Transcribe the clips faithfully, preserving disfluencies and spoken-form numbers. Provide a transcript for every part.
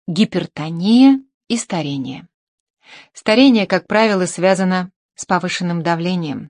Гипертония и старение. Старение, как правило, связано с повышенным давлением.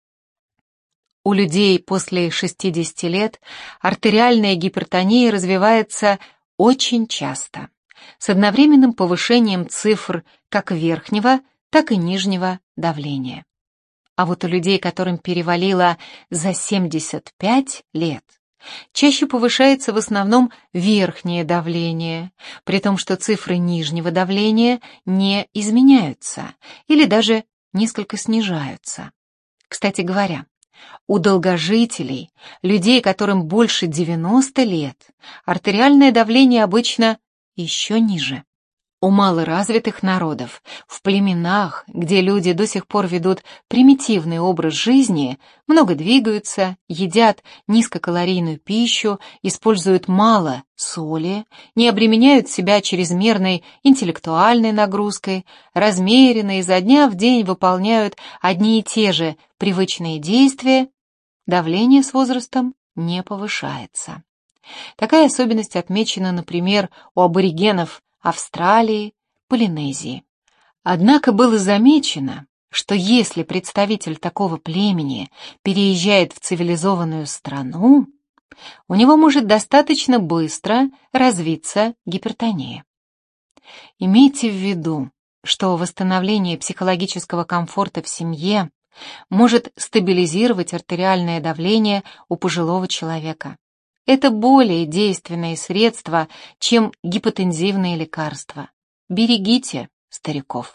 У людей после шестидесяти лет артериальная гипертония развивается очень часто, с одновременным повышением цифр как верхнего, так и нижнего давления. А вот у людей, которым перевалило за семьдесят пять лет, чаще повышается в основном верхнее давление, при том, что цифры нижнего давления не изменяются или даже несколько снижаются. Кстати говоря, у долгожителей, людей, которым больше девяноста лет, артериальное давление обычно еще ниже. У малоразвитых народов, в племенах, где люди до сих пор ведут примитивный образ жизни, много двигаются, едят низкокалорийную пищу, используют мало соли, не обременяют себя чрезмерной интеллектуальной нагрузкой, размеренно изо дня в день выполняют одни и те же привычные действия, давление с возрастом не повышается. Такая особенность отмечена, например, у аборигенов Австралии, Полинезии. Однако было замечено, что если представитель такого племени переезжает в цивилизованную страну, у него может достаточно быстро развиться гипертония. Имейте в виду, что восстановление психологического комфорта в семье может стабилизировать артериальное давление у пожилого человека. Это более действенное средство, чем гипотензивные лекарства. Берегите стариков.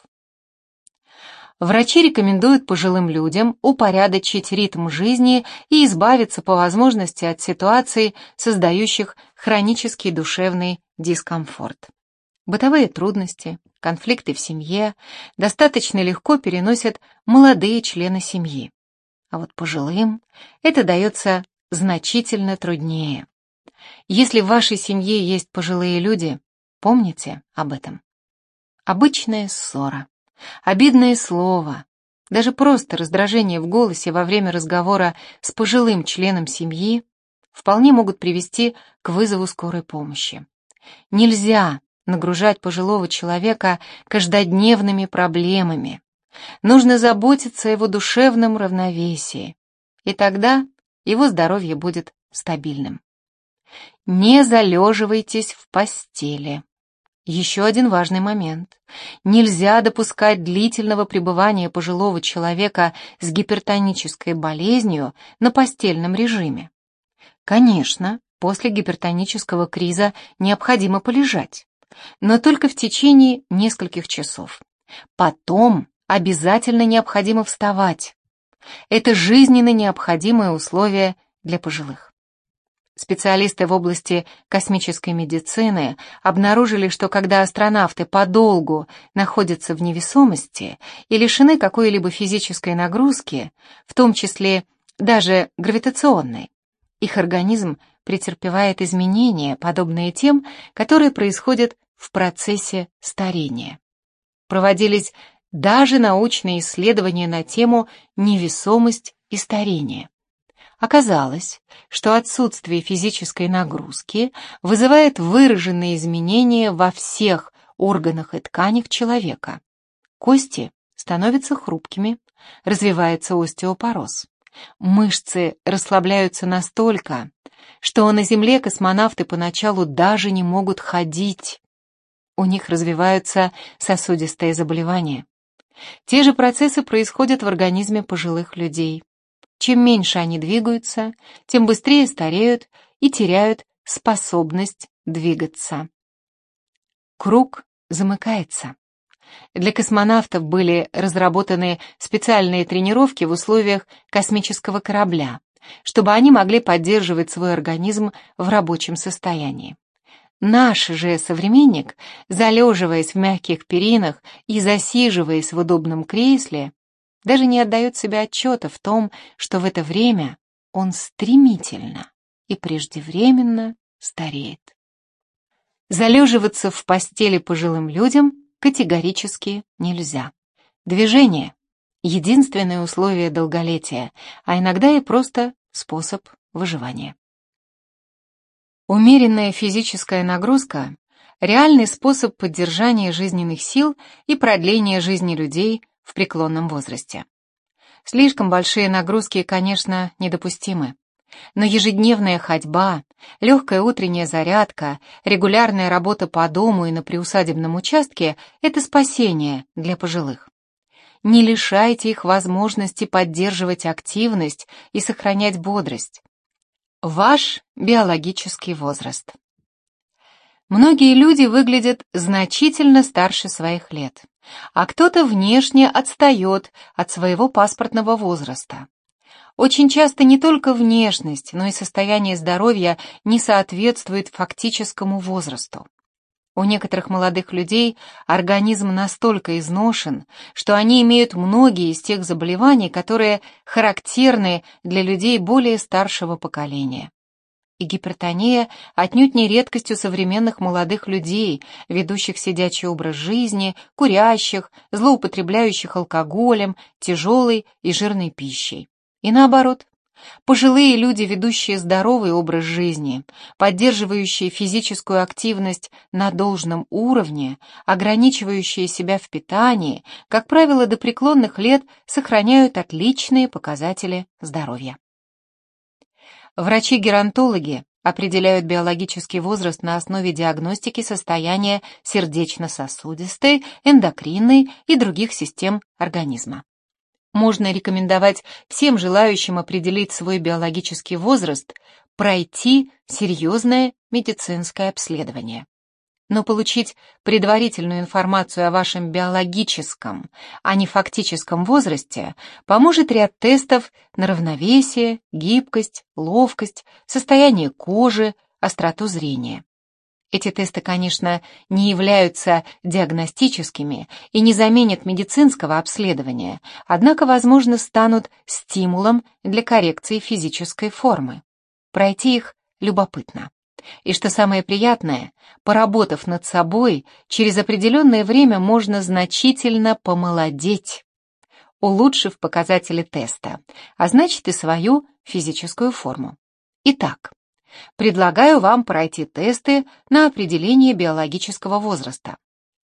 Врачи рекомендуют пожилым людям упорядочить ритм жизни и избавиться по возможности от ситуаций, создающих хронический душевный дискомфорт. Бытовые трудности, конфликты в семье достаточно легко переносят молодые члены семьи. А вот пожилым это дается значительно труднее. Если в вашей семье есть пожилые люди, помните об этом. Обычная ссора, обидное слово, даже просто раздражение в голосе во время разговора с пожилым членом семьи вполне могут привести к вызову скорой помощи. Нельзя нагружать пожилого человека каждодневными проблемами. Нужно заботиться о его душевном равновесии, и тогда его здоровье будет стабильным. Не залеживайтесь в постели. Еще один важный момент. Нельзя допускать длительного пребывания пожилого человека с гипертонической болезнью на постельном режиме. Конечно, после гипертонического криза необходимо полежать, но только в течение нескольких часов. Потом обязательно необходимо вставать. Это жизненно необходимое условие для пожилых. Специалисты в области космической медицины обнаружили, что когда астронавты подолгу находятся в невесомости и лишены какой-либо физической нагрузки, в том числе даже гравитационной, их организм претерпевает изменения, подобные тем, которые происходят в процессе старения. Проводились даже научные исследования на тему невесомость и старение. Оказалось, что отсутствие физической нагрузки вызывает выраженные изменения во всех органах и тканях человека. Кости становятся хрупкими, развивается остеопороз. Мышцы расслабляются настолько, что на Земле космонавты поначалу даже не могут ходить. У них развиваются сосудистые заболевания. Те же процессы происходят в организме пожилых людей. Чем меньше они двигаются, тем быстрее стареют и теряют способность двигаться. Круг замыкается. Для космонавтов были разработаны специальные тренировки в условиях космического корабля, чтобы они могли поддерживать свой организм в рабочем состоянии. Наш же современник, залеживаясь в мягких перинах и засиживаясь в удобном кресле, даже не отдает себе отчета в том, что в это время он стремительно и преждевременно стареет. Залеживаться в постели пожилым людям категорически нельзя. Движение — единственное условие долголетия, а иногда и просто способ выживания. Умеренная физическая нагрузка реальный способ поддержания жизненных сил и продления жизни людей в преклонном возрасте. Слишком большие нагрузки, конечно, недопустимы. Но ежедневная ходьба, легкая утренняя зарядка, регулярная работа по дому и на приусадебном участке – это спасение для пожилых. Не лишайте их возможности поддерживать активность и сохранять бодрость. Ваш биологический возраст. Многие люди выглядят значительно старше своих лет, а кто-то внешне отстает от своего паспортного возраста. Очень часто не только внешность, но и состояние здоровья не соответствует фактическому возрасту. У некоторых молодых людей организм настолько изношен, что они имеют многие из тех заболеваний, которые характерны для людей более старшего поколения. И гипертония отнюдь не редкость у современных молодых людей, ведущих сидячий образ жизни, курящих, злоупотребляющих алкоголем, тяжелой и жирной пищей. И наоборот, пожилые люди, ведущие здоровый образ жизни, поддерживающие физическую активность на должном уровне, ограничивающие себя в питании, как правило, до преклонных лет сохраняют отличные показатели здоровья. Врачи-геронтологи определяют биологический возраст на основе диагностики состояния сердечно-сосудистой, эндокринной и других систем организма. Можно рекомендовать всем желающим определить свой биологический возраст пройти серьезное медицинское обследование. Но получить предварительную информацию о вашем биологическом, а не фактическом возрасте поможет ряд тестов на равновесие, гибкость, ловкость, состояние кожи, остроту зрения. Эти тесты, конечно, не являются диагностическими и не заменят медицинского обследования, однако, возможно, станут стимулом для коррекции физической формы. Пройти их любопытно. И что самое приятное, поработав над собой, через определенное время можно значительно помолодеть, улучшив показатели теста, а значит и свою физическую форму. Итак, предлагаю вам пройти тесты на определение биологического возраста.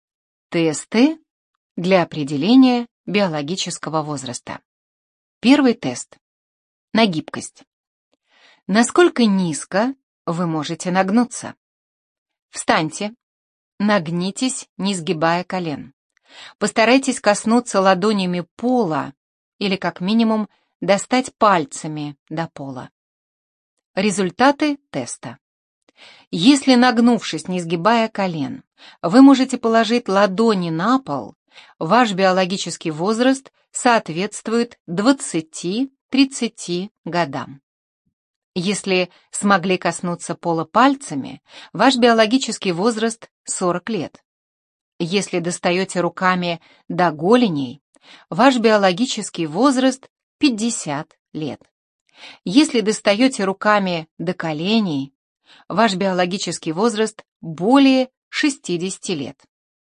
Тесты для определения биологического возраста. Первый тест. На гибкость. Насколько низко вы можете нагнуться? Встаньте, нагнитесь, не сгибая колен. Постарайтесь коснуться ладонями пола или, как минимум, достать пальцами до пола. Результаты теста. Если, нагнувшись, не сгибая колен, вы можете положить ладони на пол, ваш биологический возраст соответствует двадцати-тридцати годам. Если смогли коснуться пола пальцами, ваш биологический возраст сорок лет. Если достаете руками до голеней, ваш биологический возраст пятьдесят лет. Если достаете руками до коленей, ваш биологический возраст более шестидесяти лет.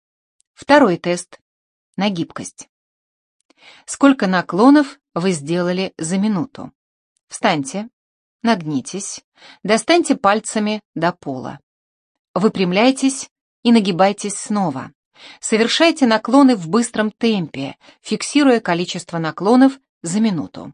Второй тест на гибкость. Сколько наклонов вы сделали за минуту? Встаньте, нагнитесь, достаньте пальцами до пола. Выпрямляйтесь и нагибайтесь снова. Совершайте наклоны в быстром темпе, фиксируя количество наклонов за минуту.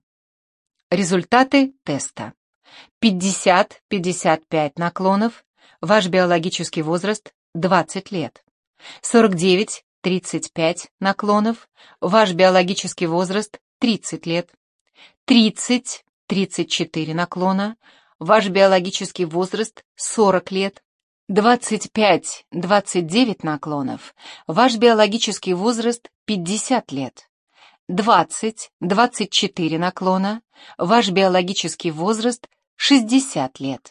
Результаты теста. пятьдесят — пятьдесят пять наклонов, ваш биологический возраст двадцать лет. сорок девять — тридцать пять наклонов, ваш биологический возраст тридцать лет. тридцать — тридцать четыре наклона, ваш биологический возраст сорок лет. двадцать пять — двадцать девять наклонов, ваш биологический возраст пятьдесят лет. двадцать — двадцать четыре наклона, ваш биологический возраст шестьдесят лет.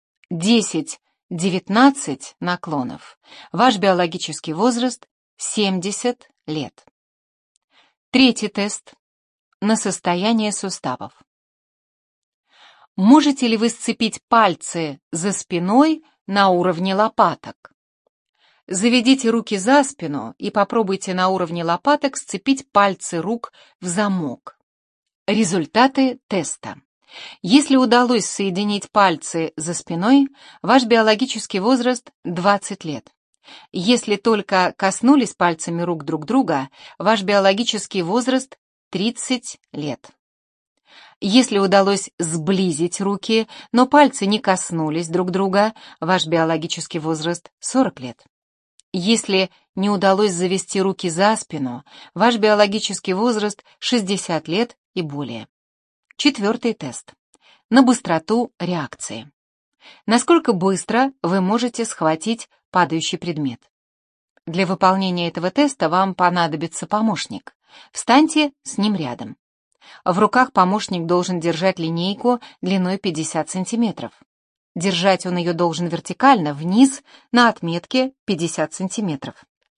десять — девятнадцать наклонов, ваш биологический возраст семьдесят лет. Третий тест на состояние суставов. Можете ли вы сцепить пальцы за спиной на уровне лопаток? Заведите руки за спину и попробуйте на уровне лопаток сцепить пальцы рук в замок. Результаты теста. Если удалось соединить пальцы за спиной, ваш биологический возраст двадцать лет. Если только коснулись пальцами рук друг друга, ваш биологический возраст — тридцать лет. Если удалось сблизить руки, но пальцы не коснулись друг друга, ваш биологический возраст — сорок лет. Если не удалось завести руки за спину, ваш биологический возраст — шестьдесят лет и более. Четвертый тест. На быстроту реакции. Насколько быстро вы можете схватить падающий предмет? Для выполнения этого теста вам понадобится помощник. Встаньте с ним рядом. В руках помощник должен держать линейку длиной пятьдесят сантиметров. Держать он ее должен вертикально, вниз, на отметке пятьдесят сантиметров.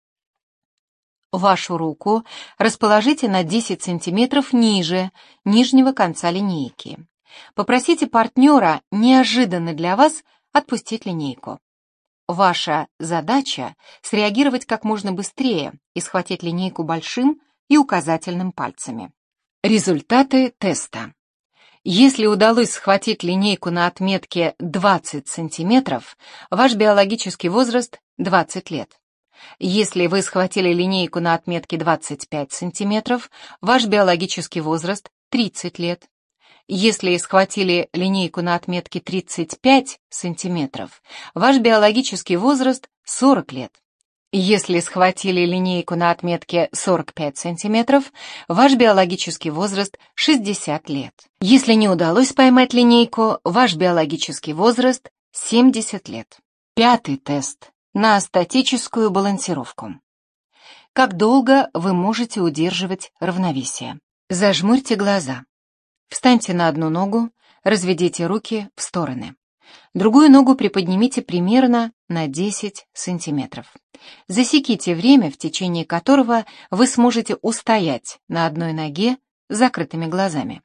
Вашу руку расположите на десять сантиметров ниже нижнего конца линейки. Попросите партнера неожиданно для вас отпустить линейку. Ваша задача — среагировать как можно быстрее и схватить линейку большим и указательным пальцами. Результаты теста. Если удалось схватить линейку на отметке двадцать сантиметров, ваш биологический возраст — двадцать лет. Если вы схватили линейку на отметке двадцать пять сантиметров, ваш биологический возраст — тридцать лет. Если схватили линейку на отметке тридцать пять сантиметров, ваш биологический возраст — сорок лет. Если схватили линейку на отметке сорок пять сантиметров, ваш биологический возраст — шестьдесят лет. Если не удалось поймать линейку, ваш биологический возраст — семьдесят лет. Пятый тест. На статическую балансировку. Как долго вы можете удерживать равновесие? Зажмурьте глаза. Встаньте на одну ногу, разведите руки в стороны. Другую ногу приподнимите примерно на десять сантиметров. Засеките время, в течение которого вы сможете устоять на одной ноге с закрытыми глазами.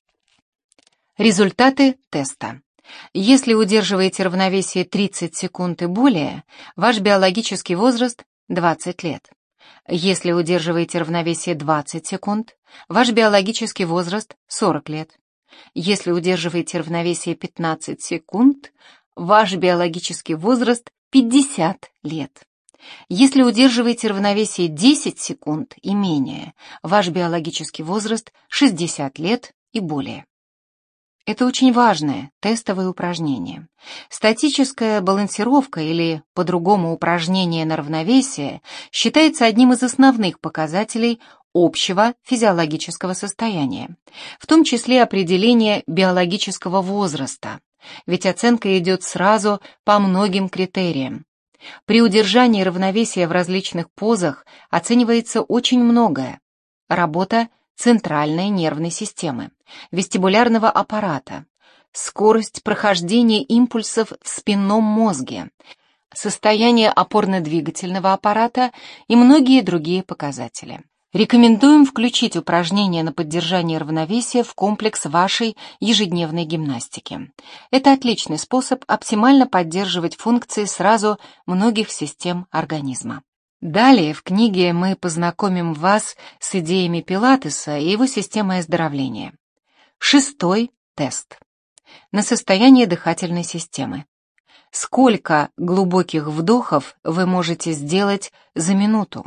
Результаты теста. Если удерживаете равновесие тридцать секунд и более, ваш биологический возраст — двадцать лет. Если удерживаете равновесие двадцать секунд, ваш биологический возраст — сорок лет. Если удерживаете равновесие пятнадцать секунд, ваш биологический возраст — пятьдесят лет. Если удерживаете равновесие десять секунд и менее, ваш биологический возраст — шестьдесят лет и более. Это очень важное тестовое упражнение. Статическая балансировка, или по-другому упражнение на равновесие, считается одним из основных показателей общего физиологического состояния, в том числе определение биологического возраста, ведь оценка идет сразу по многим критериям. При удержании равновесия в различных позах оценивается очень многое. Работа центральной нервной системы, вестибулярного аппарата, скорость прохождения импульсов в спинном мозге, состояние опорно-двигательного аппарата и многие другие показатели. Рекомендуем включить упражнения на поддержание равновесия в комплекс вашей ежедневной гимнастики. Это отличный способ оптимально поддерживать функции сразу многих систем организма. Далее в книге мы познакомим вас с идеями Пилатеса и его системой оздоровления. Шестой тест. На состояние дыхательной системы. Сколько глубоких вдохов вы можете сделать за минуту?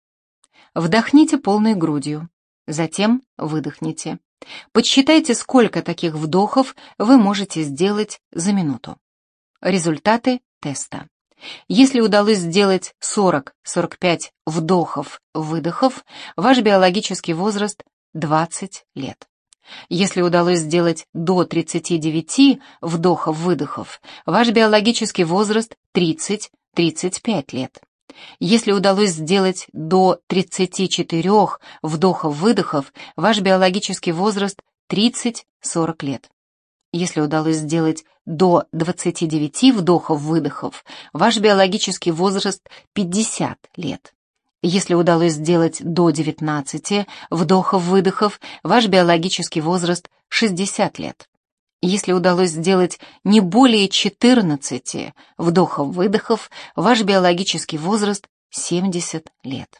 Вдохните полной грудью, затем выдохните. Подсчитайте, сколько таких вдохов вы можете сделать за минуту. Результаты теста. Если удалось сделать сорок-сорок пять вдохов-выдохов, ваш биологический возраст — двадцать лет. Если удалось сделать до тридцати девяти вдохов-выдохов, ваш биологический возраст — тридцать-тридцать пять лет. Если удалось сделать до тридцати четырёх вдохов-выдохов, ваш биологический возраст — тридцать-сорок лет. Если удалось сделать до двадцати девяти вдохов-выдохов, ваш биологический возраст — пятьдесят лет. Если удалось сделать до девятнадцати вдохов-выдохов, ваш биологический возраст — шестьдесят лет. Если удалось сделать не более четырнадцати вдохов-выдохов, ваш биологический возраст — семьдесят лет.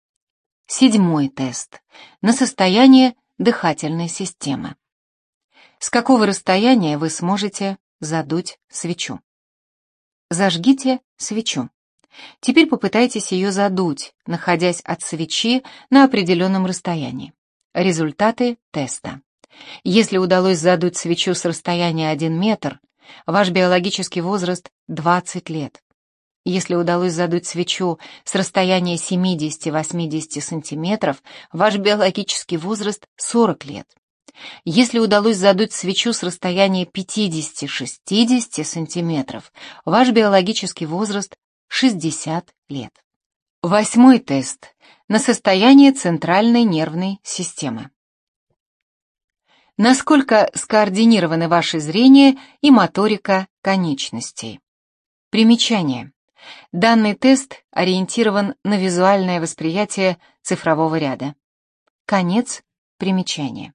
Седьмой тест. На состояние дыхательной системы. С какого расстояния вы сможете задуть свечу? Зажгите свечу. Теперь попытайтесь ее задуть, находясь от свечи на определенном расстоянии. Результаты теста. Если удалось задуть свечу с расстояния один метр, ваш биологический возраст двадцать лет. Если удалось задуть свечу с расстояния семьдесят-восемьдесят сантиметров, ваш биологический возраст сорок лет. Если удалось задуть свечу с расстояния пятьдесят-шестьдесят сантиметров, ваш биологический возраст шестьдесят лет. Восьмой тест на состояние центральной нервной системы. Насколько скоординированы ваше зрение и моторика конечностей? Примечание. Данный тест ориентирован на визуальное восприятие цифрового ряда. Конец примечания.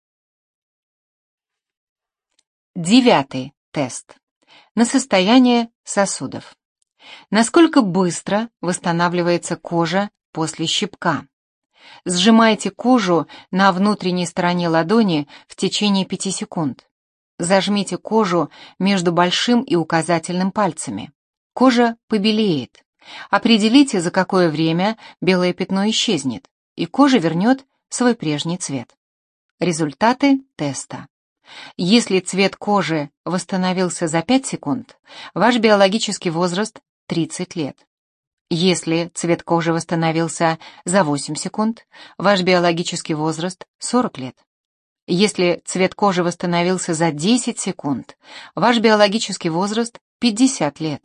Девятый тест. На состояние сосудов. Насколько быстро восстанавливается кожа после щипка? Сжимайте кожу на внутренней стороне ладони в течение пяти секунд. Зажмите кожу между большим и указательным пальцами. Кожа побелеет. Определите, за какое время белое пятно исчезнет, и кожа вернет свой прежний цвет. Результаты теста. Если цвет кожи восстановился за пять секунд, ваш биологический возраст тридцать лет. Если цвет кожи восстановился за восемь секунд, ваш биологический возраст сорок лет. Если цвет кожи восстановился за десять секунд, ваш биологический возраст пятьдесят лет.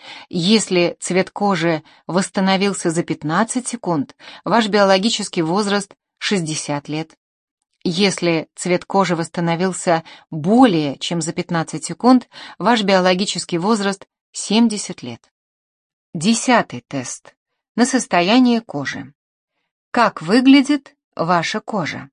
Если цвет кожи восстановился за пятнадцать секунд, ваш биологический возраст шестьдесят лет. Если цвет кожи восстановился более чем за пятнадцать секунд, ваш биологический возраст семьдесят лет. Десятый тест на состояние кожи. Как выглядит ваша кожа?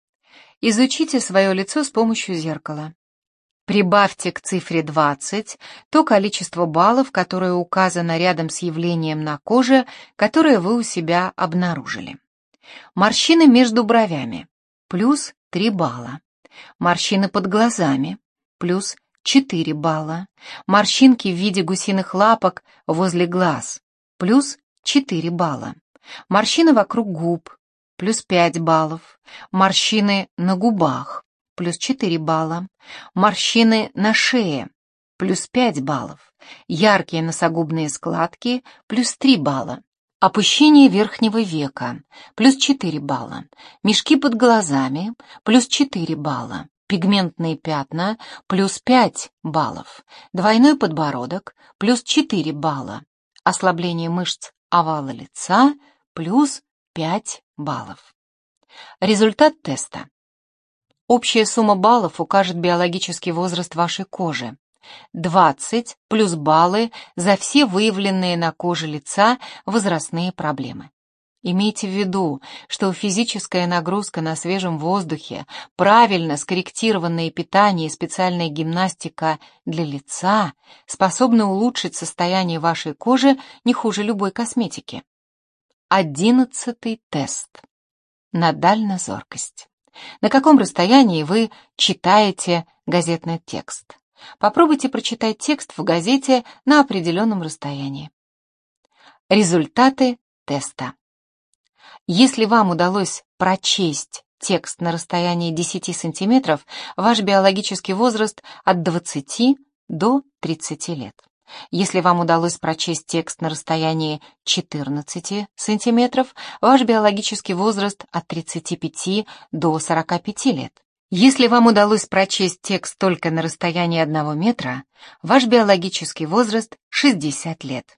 Изучите свое лицо с помощью зеркала. Прибавьте к цифре двадцать то количество баллов, которое указано рядом с явлением на коже, которое вы у себя обнаружили. Морщины между бровями – плюс три балла. Морщины под глазами – плюс четыре балла. Морщинки в виде гусиных лапок возле глаз – плюс четыре балла. Морщины вокруг губ – плюс пять баллов. Морщины на губах – плюс четыре балла. Морщины на шее – плюс пять баллов. Яркие носогубные складки – плюс три балла. Опущение верхнего века – плюс четыре балла. Мешки под глазами – плюс четыре балла. Пигментные пятна – плюс пять баллов. Двойной подбородок – плюс четыре балла. Ослабление мышц овала лица – плюс пять баллов. Результат теста. Общая сумма баллов укажет биологический возраст вашей кожи. двадцать плюс баллы за все выявленные на коже лица возрастные проблемы. Имейте в виду, что физическая нагрузка на свежем воздухе, правильно скорректированное питание и специальная гимнастика для лица способны улучшить состояние вашей кожи не хуже любой косметики. Одиннадцатый тест. На дальнозоркость. На каком расстоянии вы читаете газетный текст? Попробуйте прочитать текст в газете на определенном расстоянии. Результаты теста. Если вам удалось прочесть текст на расстоянии десяти сантиметров, ваш биологический возраст от двадцати до тридцати лет. Если вам удалось прочесть текст на расстоянии четырнадцати сантиметров, ваш биологический возраст от тридцати пяти до сорока пяти лет. Если вам удалось прочесть текст только на расстоянии одного метра, ваш биологический возраст шестьдесят лет.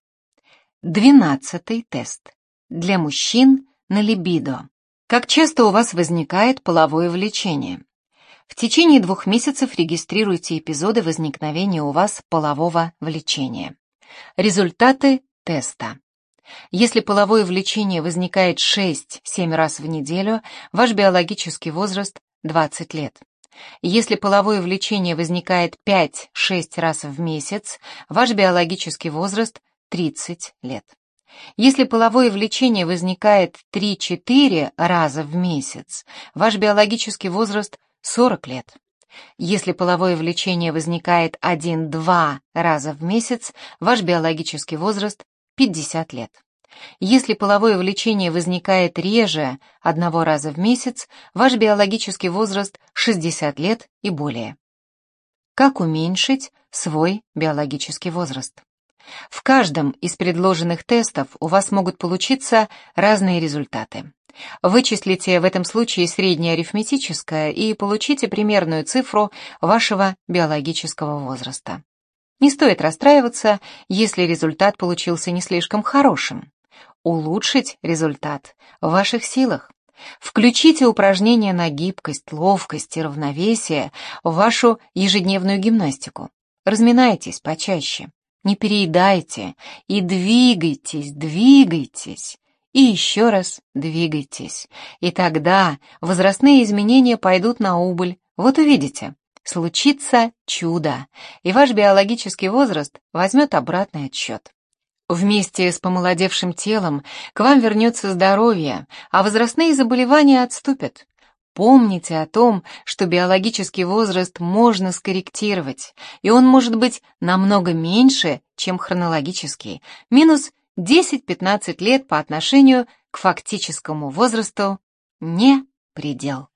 Двенадцатый тест. Для мужчин на либидо. Как часто у вас возникает половое влечение? В течение двух месяцев регистрируйте эпизоды возникновения у вас полового влечения. Результаты теста. Если половое влечение возникает шесть-семь раз в неделю, ваш биологический возраст двадцать лет. Если половое влечение возникает пять-шесть раз в месяц, ваш биологический возраст тридцать лет. Если половое влечение возникает три-четыре раза в месяц, ваш биологический возраст сорок лет. Если половое влечение возникает один-два раза в месяц, ваш биологический возраст пятьдесят лет. Если половое влечение возникает реже одного раза в месяц, ваш биологический возраст шестьдесят лет и более. Как уменьшить свой биологический возраст? В каждом из предложенных тестов у вас могут получиться разные результаты. Вычислите в этом случае среднее арифметическое и получите примерную цифру вашего биологического возраста. Не стоит расстраиваться, если результат получился не слишком хорошим. Улучшить результат в ваших силах. Включите упражнения на гибкость, ловкость и равновесие в вашу ежедневную гимнастику. Разминайтесь почаще, не переедайте и двигайтесь, двигайтесь. И еще раз двигайтесь. И тогда возрастные изменения пойдут на убыль. Вот увидите, случится чудо, и ваш биологический возраст возьмет обратный отсчет. Вместе с помолодевшим телом к вам вернется здоровье, а возрастные заболевания отступят. Помните о том, что биологический возраст можно скорректировать, и он может быть намного меньше, чем хронологический, минус десять-пятнадцать лет по отношению к фактическому возрасту не предел.